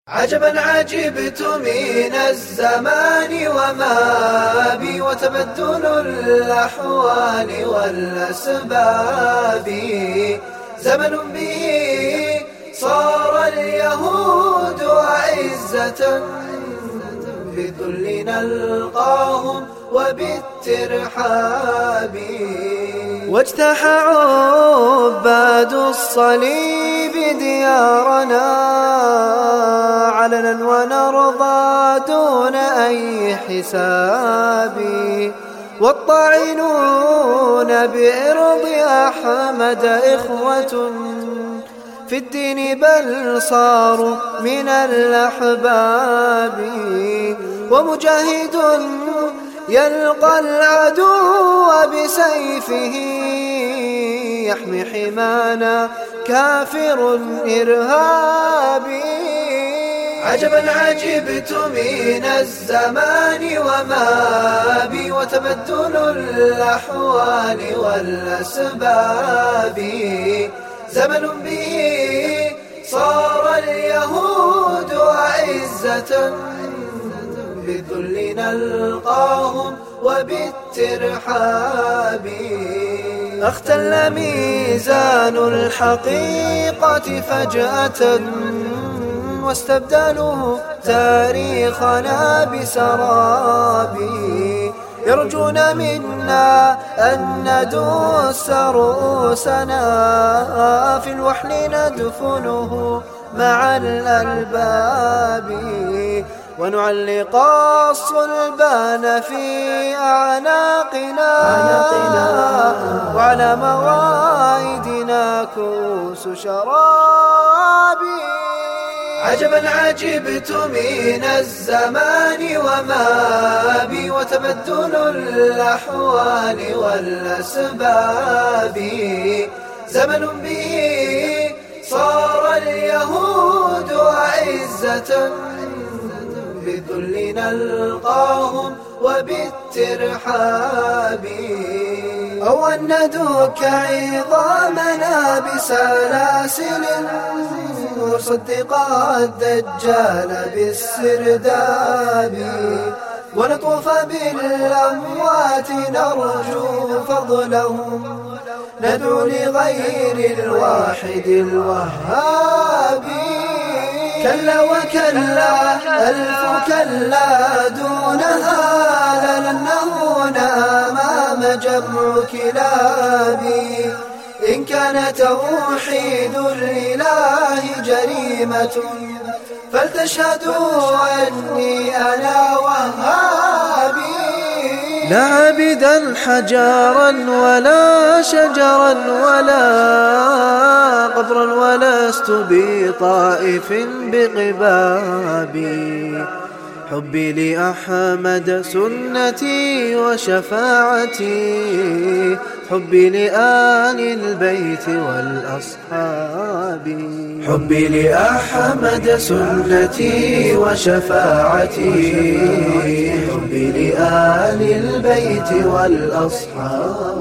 عجبا عجبت من الزمان وما بي وتبدل الأحوال والأسباب، زمن به صار اليهود أعزة، بالذل نلقاهم وبالترحاب، واجتاح عباد الصليب ديارنا علنا ونرضى دون أي حساب، والطاعنون بإرض أحمد إخوة في الدين بل صاروا من الأحباب، ومجاهد يلقى العدو بسيفه يحمي حمانا كافر إرهابي. عجبا عجبت من الزمان وما بي وتبدل الأحوال والأسباب، زمن به صار اليهود أعزة، بالذل نلقاهم وبالترحاب، اختل ميزان الحقيقة فجأة، واستبدلوا تاريخنا بسراب، يرجون منا أن ندس رؤوسنا في الوحل ندفنه مع الألباب، ونعلق الصلبان في أعناقنا وعلى مواعيدنا كؤوس شراب. عجبا عجبت من الزمان وما بي وتبدل الأحوال والأسباب، زمن به صار اليهود أعزة، بالذل نلقاهم وبالترحاب، أو أن ندك عظامنا بسلاسل ونصدق الدجال بالسرداب، ونطوف بالأموات نرجو فضلهم، ندعو لغير الواحد الوهاب. كلا وكلا ألف كلا دونها لن نهون أمام جمع كلابي، إن كان توحيد الإله جريمة فلتشهدوا أني أنا وهابي. لا عبدا حجارا ولا شجرا ولا قبرا ولست بطائف بقبابي، حبي لأحمد سنتي وشفاعتي، حبي لآل البيت والأصحاب، حبي لأحمد سنتي وشفاعتي، حبي لآل البيت والأصحاب.